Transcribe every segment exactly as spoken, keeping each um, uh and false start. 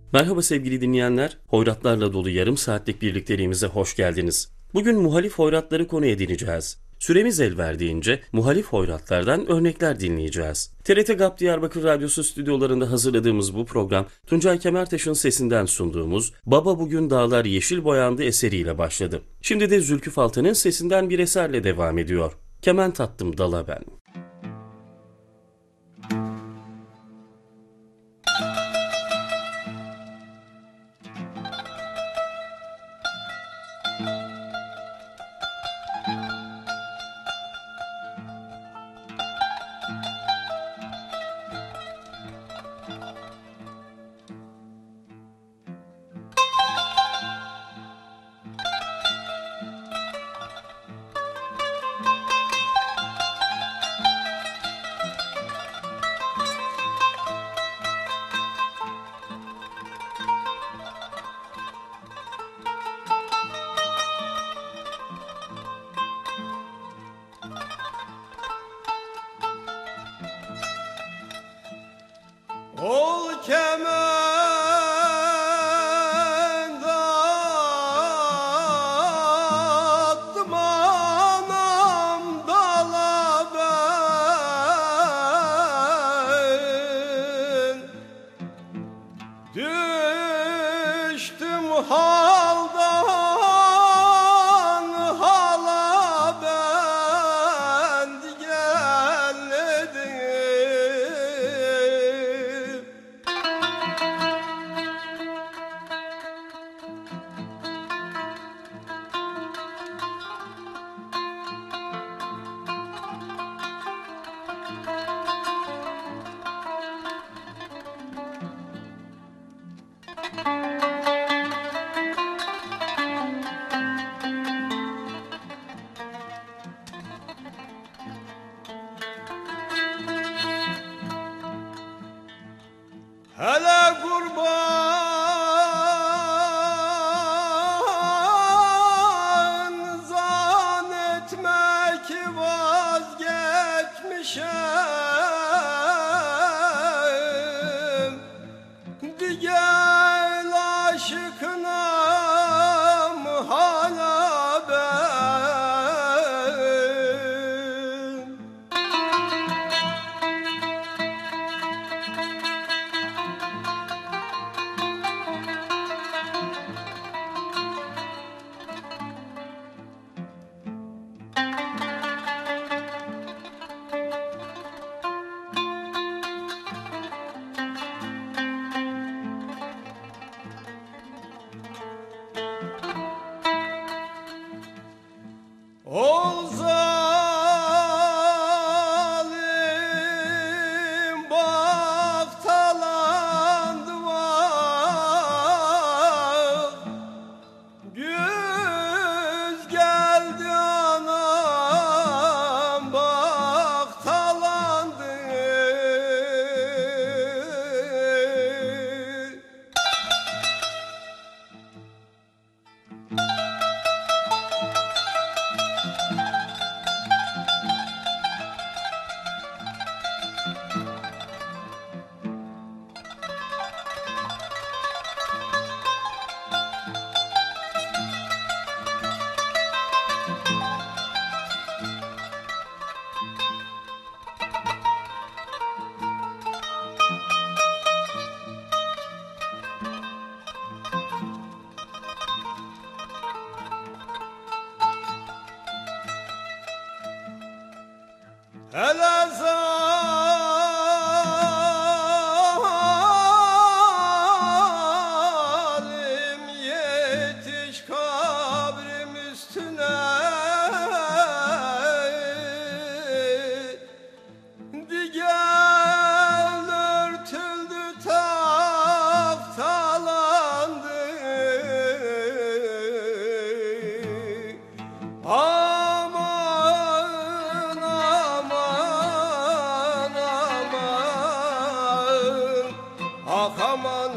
Merhaba sevgili dinleyenler, hoyratlarla dolu yarım saatlik birlikteliğimize hoş geldiniz. Bugün muhalif hoyratları konu edineceğiz. Süremiz el verdiğince muhalif hoyratlardan örnekler dinleyeceğiz. T R T GAP Diyarbakır Radyosu stüdyolarında hazırladığımız bu program, Tuncay Kemertaş'ın sesinden sunduğumuz Baba Bugün Dağlar Yeşil Boyandı eseriyle başladı. Şimdi de Zülküf Altan'ın sesinden bir eserle devam ediyor. Kemen tattım dala ben. Ol kemen attım anam dala ben düştüm haldan hala ben geldim. Hele kurban zannetme ki vazgeçmişim. Digel aşıkınam hala ben. Ol zalim baktalandı vah, güz geldi anam baktalandı. Hele zalim yetiş kabrim üstüne, digel örtüldü taftalandı. Aman aman aman, ah aman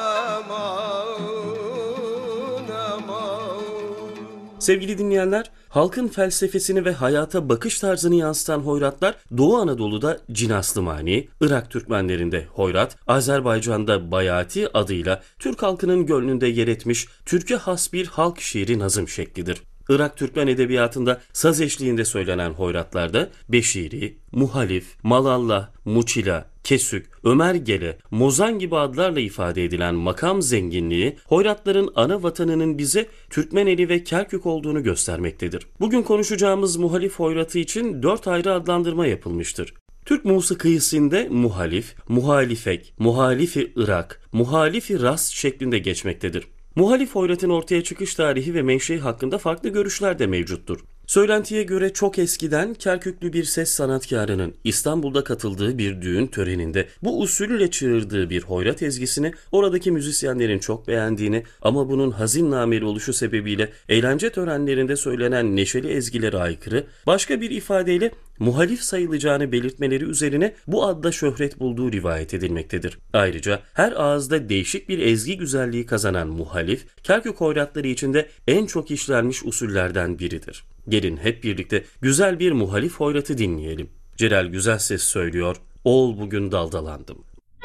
aman aman. Sevgili dinleyenler, Halkın felsefesini ve hayata bakış tarzını yansıtan hoyratlar Doğu Anadolu'da Cinaslımani, Irak Türkmenlerinde hoyrat, Azerbaycan'da bayati adıyla Türk halkının gönlünde yer etmiş Türk'e has bir halk şiiri nazım şeklidir. Irak Türkmen edebiyatında saz eşliğinde söylenen hoyratlarda Beşiri, Muhalif, Malallah, Muçila, Kesük, Ömergele, Mozan gibi adlarla ifade edilen makam zenginliği, hoyratların ana vatanının bize Türkmeneli ve Kerkük olduğunu göstermektedir. Bugün konuşacağımız muhalif hoyratı için dört ayrı adlandırma yapılmıştır. Türk musikisinde muhalif, muhalifek, muhalifi Irak, muhalifi Ras şeklinde geçmektedir. Muhalif hoyratın ortaya çıkış tarihi ve menşei hakkında farklı görüşler de mevcuttur. Söylentiye göre çok eskiden Kerküklü bir ses sanatkarının İstanbul'da katıldığı bir düğün töreninde bu usulüyle çığırdığı bir hoyrat ezgisini oradaki müzisyenlerin çok beğendiğini ama bunun hazin nameli oluşu sebebiyle eğlence törenlerinde söylenen neşeli ezgilere aykırı, başka bir ifadeyle muhalif sayılacağını belirtmeleri üzerine bu adda şöhret bulduğu rivayet edilmektedir. Ayrıca her ağızda değişik bir ezgi güzelliği kazanan muhalif, Kerkük hoyratları içinde en çok işlenmiş usullerden biridir. Gelin hep birlikte güzel bir muhalif hoyratı dinleyelim. Celal Güzelses söylüyor, "Oğul bugün daldalandım."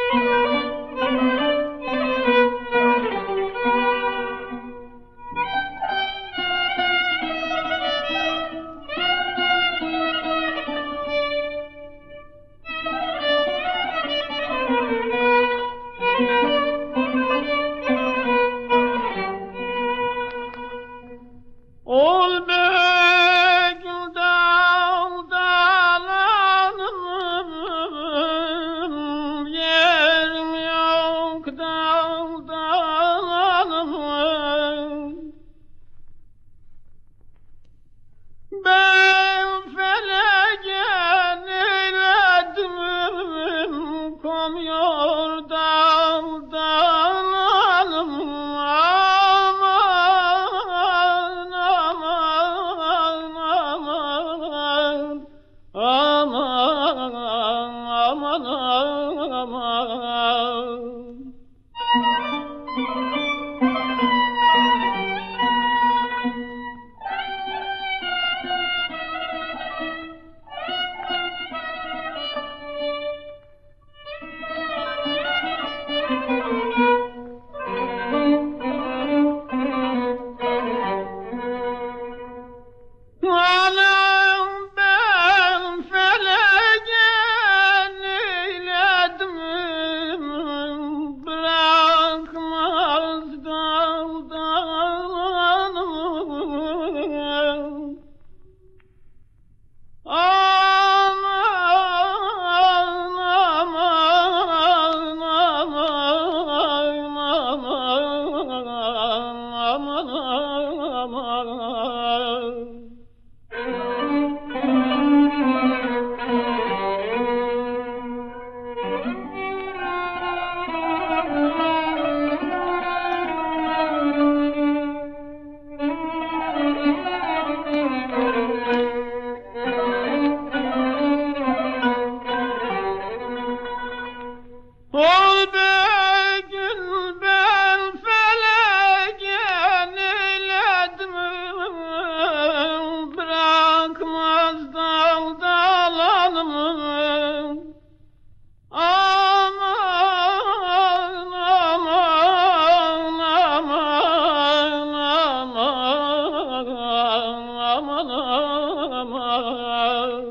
Ol be gül daldalanım, yerim yok daldalanım. Ben felegen eyledim, komuyor daldalanım. Aman, aman, aman. Anam ben felegen eyledim, bırakmaz daldalanım. Aman, aman, aman, aman, aman, aman. Ol be gül ben felegen eyledim, bırakmaz daldalanım. Aman, aman, aman, aman, aman, aman.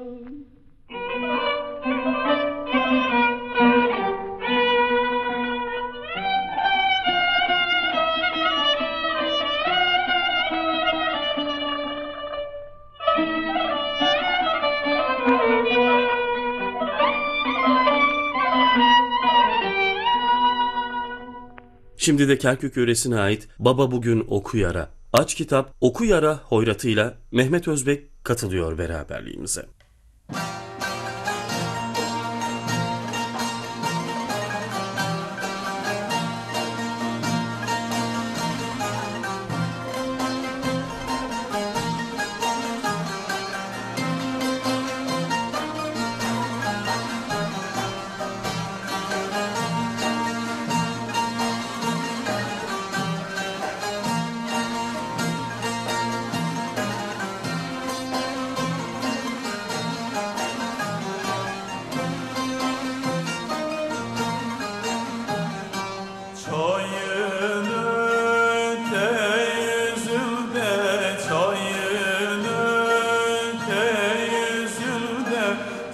Şimdi de Kerkük yöresine ait Baba Bugün Oku Yara, Aç Kitap Oku Yara hoyratıyla Mehmet Özbek katılıyor beraberliğimize.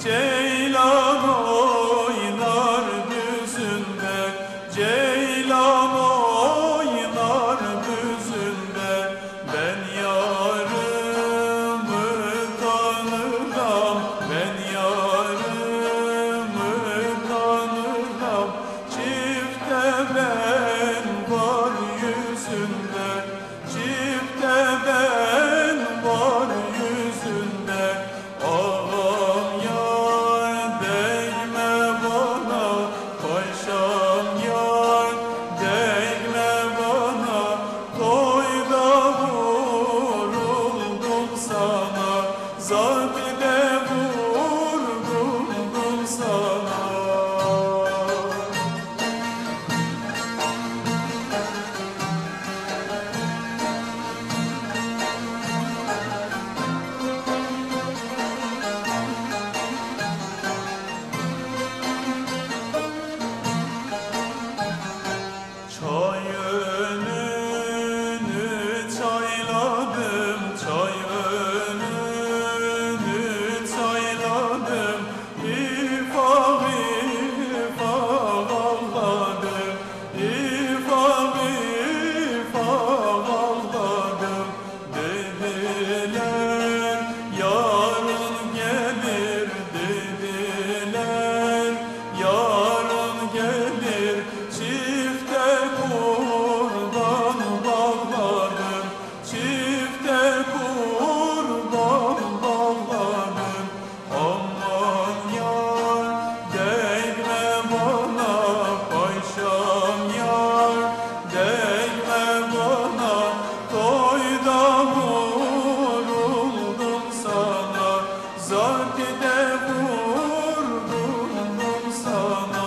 Ceylan oynar düzünde, Ceylan oynar düzünde. Ben yarımı tanırım, ben yarımı tanırım. Çifte ben var yüzünde, çifte ben var yüzünde. Ağam yar değme bana, paşam yar değme bana. Toyda vuruldum sana, zafide vuruldum sana. Çay önünü çayladım, çay önünü çayladım. İfak ifak ağladım, ifak ifak ağladım. Dediler yarın gelir, dediler yarın gelir. Çifte kurban bağladım, çifte kurban bağladım. Aman yar değme bana, paşam yar değme bana. Toyda vuruldum sana, zafide vuruldum sana.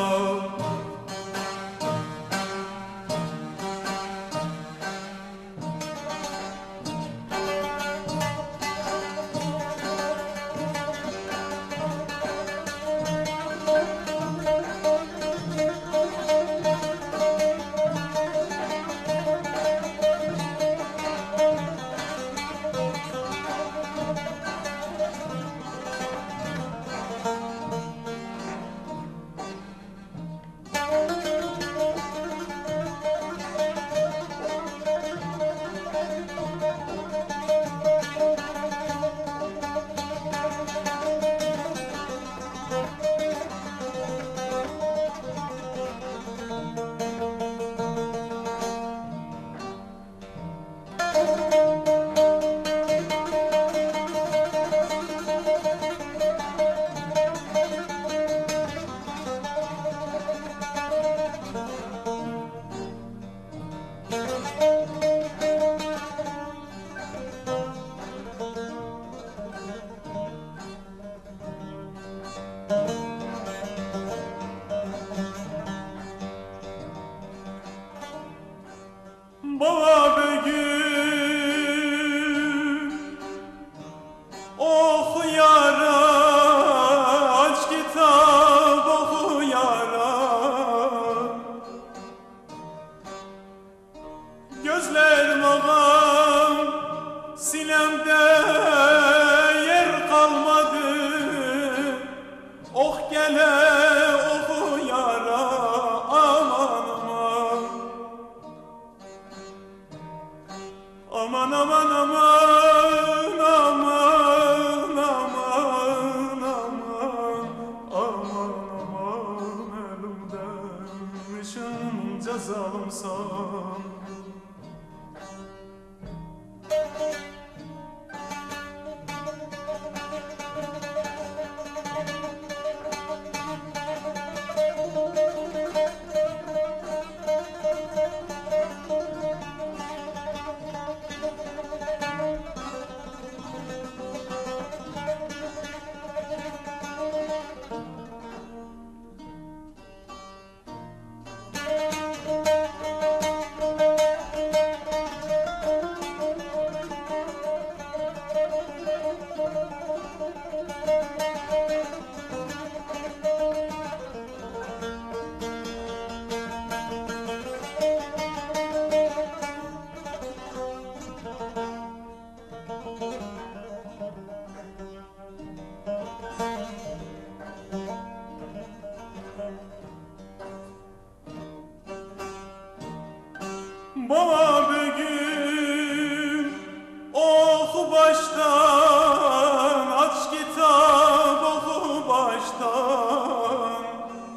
Baba begüm oku yara, aç kitap oku yara. Gözlerim ağam sinemde yer kalmadı. Oh gele oku yara, aman aman. Aman aman aman aman aman aman aman aman elimden işin cezalımsan. taştan.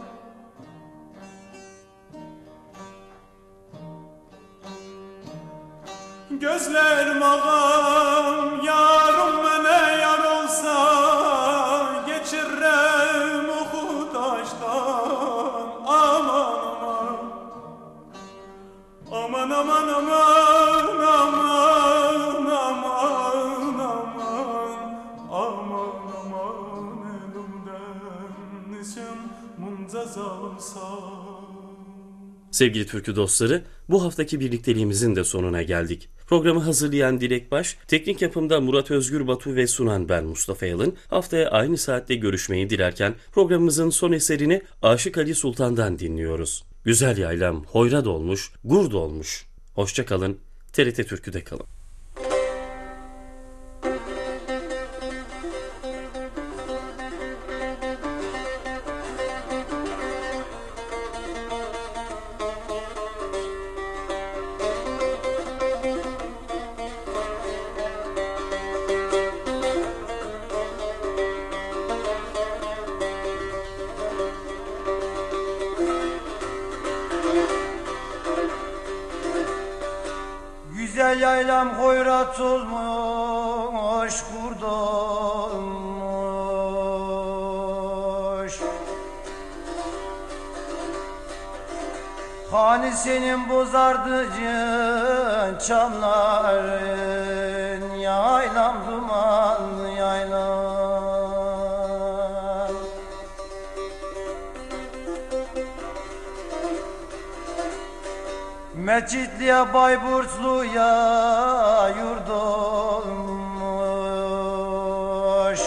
Gözlerim ağam yarım mene yar olsa geçirrem oku taştan. Aman aman aman aman aman aman aman aman aman elimden nişan munca zalımsa. Sevgili türkü dostları, bu haftaki birlikteliğimizin de sonuna geldik. Programı hazırlayan Dilek Baş, teknik yapımda Murat Özgür Batu ve sunan ben Mustafa Yalın. Haftaya aynı saatte görüşmeyi dilerken programımızın son eserini Aşık Ali Sultan'dan dinliyoruz. Güzel yaylam hoyrat olmuş, gurd olmuş. Hoşça kalın, T R T Türkü'de kalın. Güzel yaylam hoyrat olmuş, kurd olmuş. Hani senin bozardıcın çamların, yaylam dumanlı yaylam. Meçitli'ye Bayburtlu'ya yurt olmuş.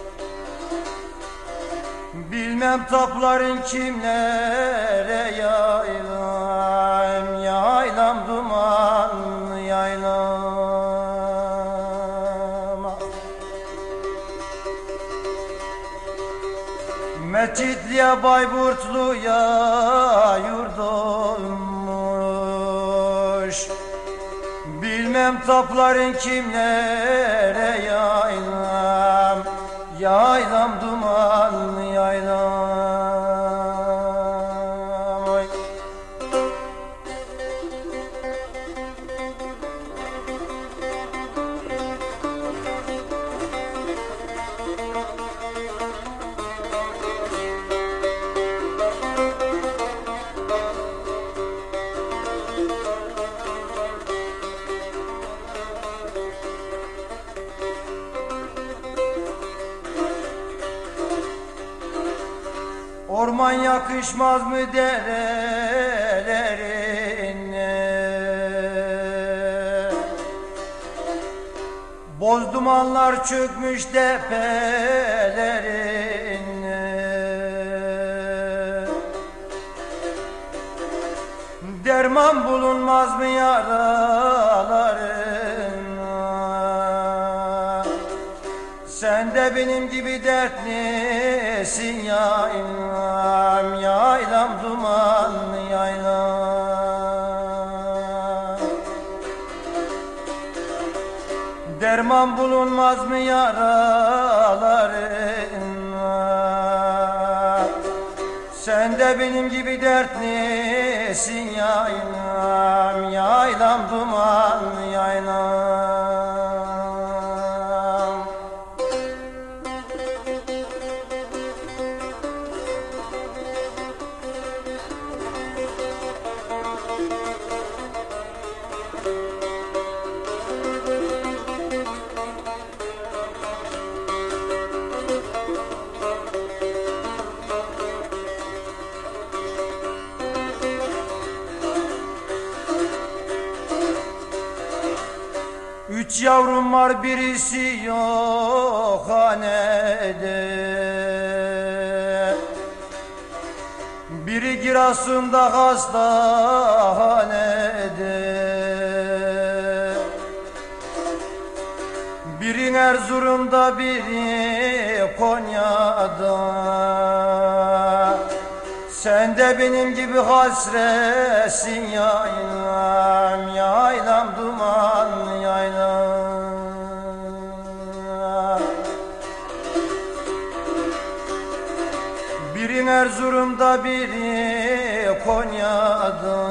Bilmem tapların kimlere yaylam, yaylam dumanlı yaylam. Meçitli'ye Bayburtlu'ya yurt olmuş. Bilmem tapların kimlere yaylam, yaylam dumanlı yaylam. Oy. Orman yakışmaz mı derelerine? Boz dumanlar çökmüş tepelerine. Derman bulunmaz mı yaralarına? Sen de benim gibi dertlisin yaylam, yaylam dumanlı yaylam. Derman bulunmaz mı yaralarına? Sen de benim gibi dertlisin yaylam, yaylam dumanlı yaylam. Üç yavrum var birisi yok hanede. Biri Giresun'da hastahanede. Biri Erzurum'da biri Konya'da. Sen de benim gibi hasretsin yaylam, yaylam dumanlı yaylam. Birin Erzurum'da biri Konya'da.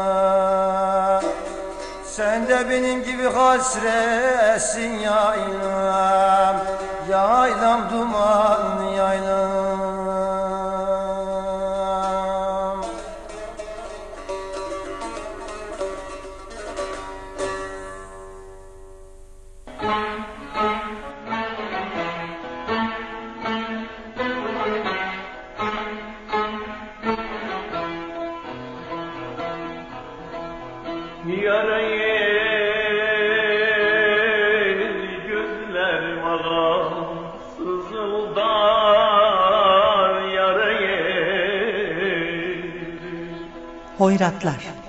Sen de benim gibi hasretsin yaylam, yaylam duman yaylam. Yarayı gözlerim ağam sızıldar yarayı. Hoyratlar